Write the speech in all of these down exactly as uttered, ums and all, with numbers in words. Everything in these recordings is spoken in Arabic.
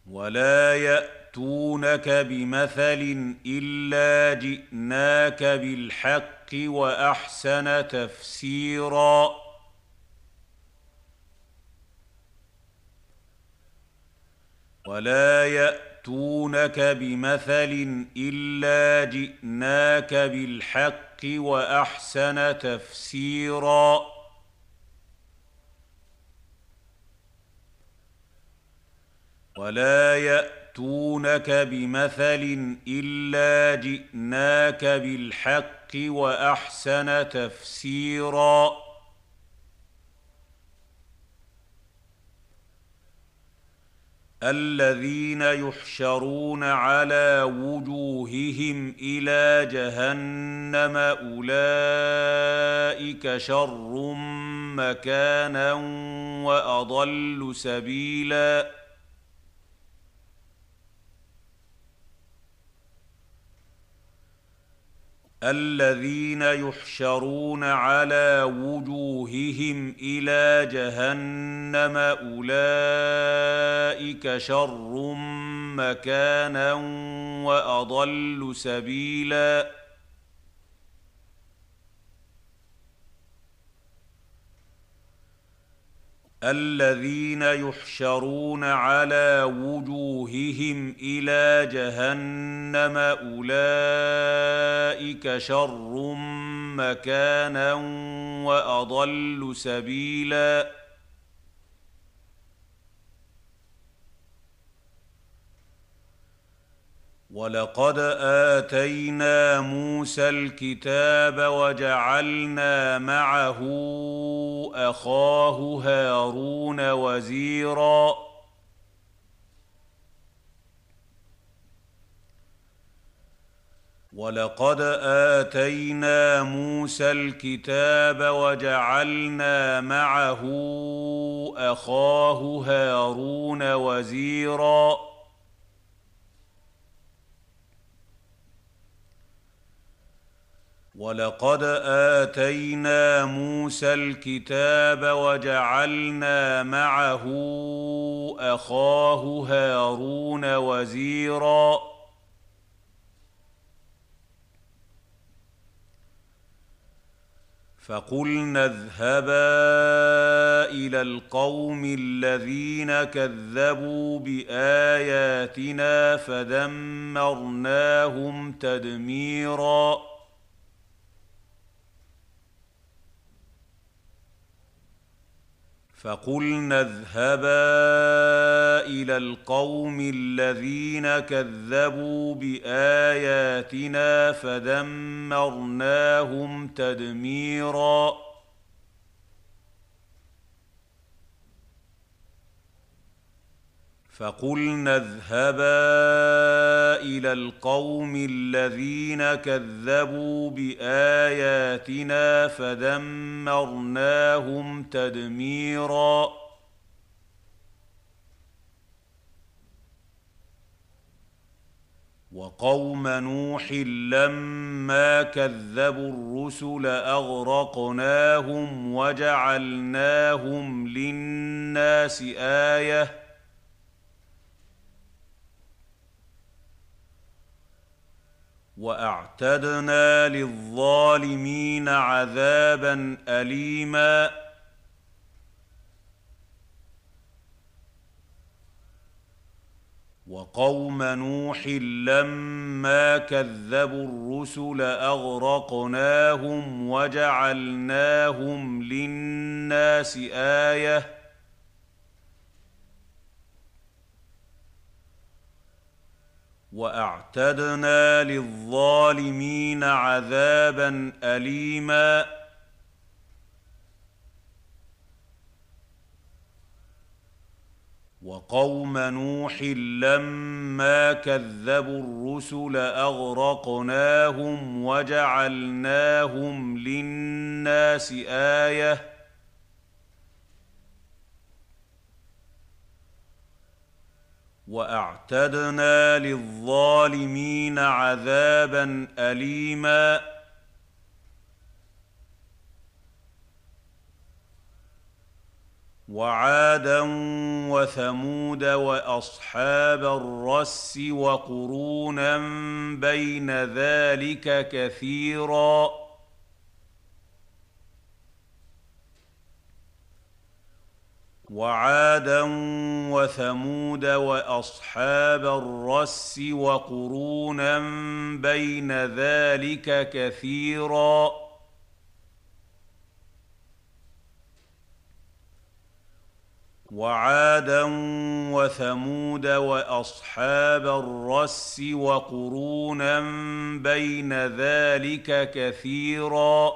ولا يأتونك بمثل إلا جئناك بالحق وأحسن تفسيرا ولا يأتونك بمثل إلا جئناك بالحق وأحسن تفسيرا ولا يأتونك بمثل إلا جئناك بالحق وأحسن تفسيرا الذين يحشرون على وجوههم إلى جهنم أولئك شر مكانا وأضل سبيلا الذين يحشرون على وجوههم إلى جهنم أولئك شر مكانا وأضل سبيلا الذين يحشرون على وجوههم إلى جهنم أولئك شر مكانا وأضل سبيلا ولقد آتينا موسى الكتاب وجعلنا معه أخاه هارون وزيرا ولقد آتينا موسى الكتاب وجعلنا معه أخاه هارون وزيرا ولقد آتينا موسى الكتاب وجعلنا معه أخاه هارون وزيرا فقلنا اذهبا إلى القوم الذين كذبوا بآياتنا فدمرناهم تدميرا فقلنا اذهبا إلى القوم الذين كذبوا بآياتنا فدمرناهم تدميرا فقلنا اذهبا إلى القوم الذين كذبوا بآياتنا فدمرناهم تدميرا وقوم نوح لما كذبوا الرسل أغرقناهم وجعلناهم للناس آية وأعتدنا للظالمين عذابا أليما وقوم نوح لما كذبوا الرسل أغرقناهم وجعلناهم للناس آية وأعتدنا للظالمين عذابا أليما وقوم نوح لما كذبوا الرسل أغرقناهم وجعلناهم للناس آية وأعتدنا للظالمين عذابا أليما وعادا وثمود واصحاب الرس وقرونا بين ذلك كثيرا وعادا وثمود واصحاب الرس وقرونا بين ذلك كثيرا وعادا وثمود واصحاب الرس وقرونا بين ذلك كثيرا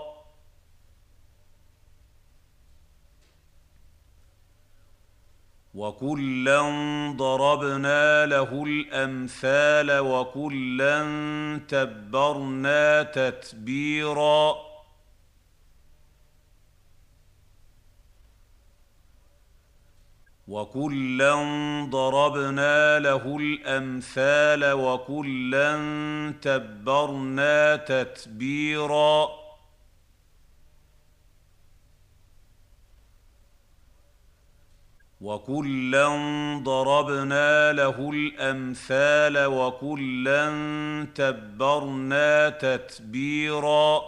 وكلا ضربنا له الامثال وكلا تبرنا تتبيرا وكلا ضربنا له الامثال وكلا تبرنا تتبيرا وكلا ضربنا له الامثال وكلا تبرنا تتبيرا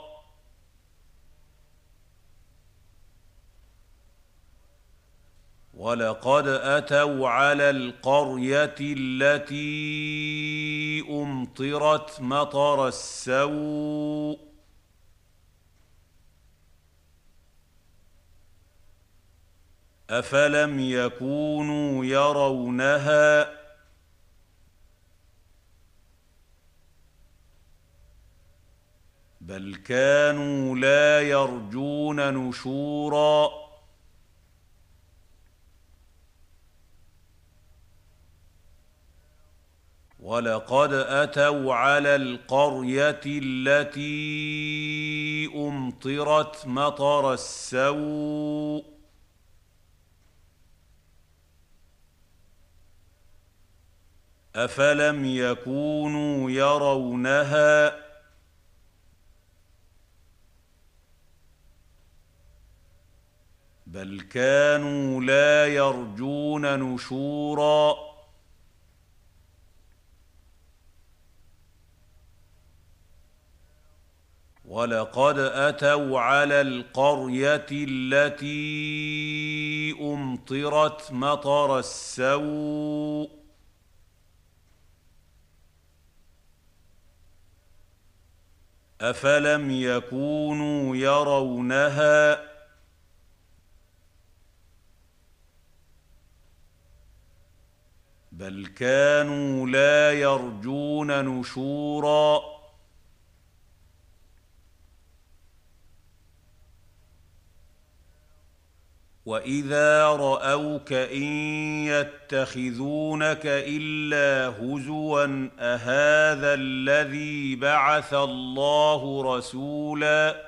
ولقد اتوا على القريه التي امطرت مطر السوء افلم يكونوا يرونها بل كانوا لا يرجون نشورا ولقد اتوا على القريه التي امطرت مطر السوء افلم يكونوا يرونها بل كانوا لا يرجون نشورا ولقد اتوا على القريه التي امطرت مطر السوء افلم يكونوا يرونها بل كانوا لا يرجون نشورا واذا راوك ان يتخذونك الا هزوا اهذا الذي بعث الله رسولا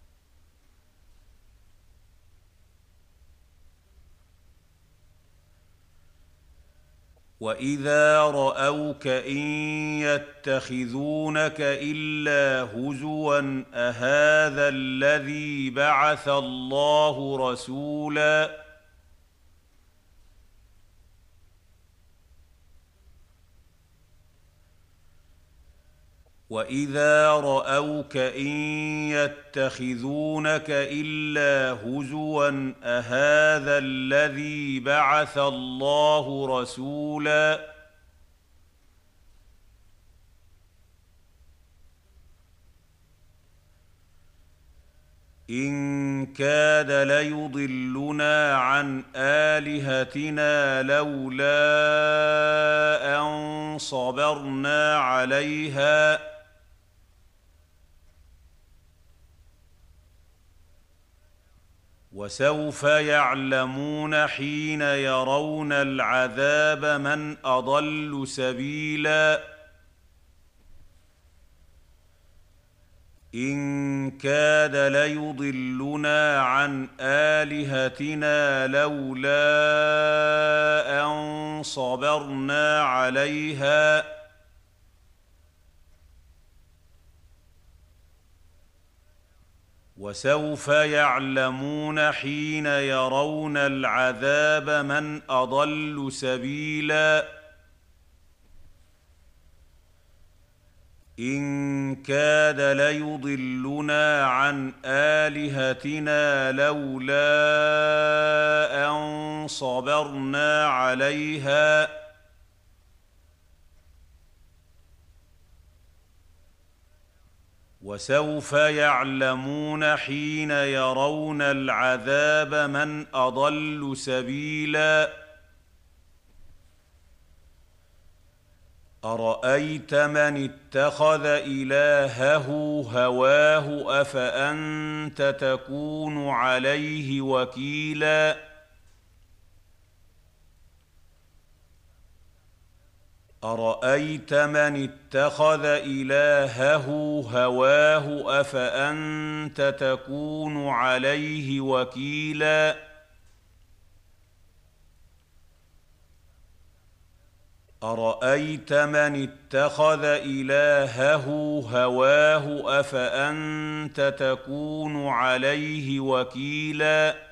واذا راوك ان يتخذونك الا هزوا اهذا الذي بعث الله رسولا واذا راوك ان يتخذونك الا هزوا اهذا الذي بعث الله رسولا ان كاد ليضلنا عن الهتنا لولا ان صبرنا عليها وسوف يعلمون حين يرون العذاب من اضل سبيلا ان كاد ليضلنا عن الهتنا لولا ان صبرنا عليها وسوف يعلمون حين يرون العذاب من أضل سبيلا إن كاد ليضلنا عن آلهتنا لولا أن صبرنا عليها وسوف يعلمون حين يرون العذاب من أضل سبيلا أرأيت من اتخذ إلهه هواه أفأنت تكون عليه وكيلا أرأيت من اتخذ إلهه هواه أفأنت تكون عليه وكيلا أرأيت من اتخذ إلهه هواه أفأنت تكون عليه وكيلا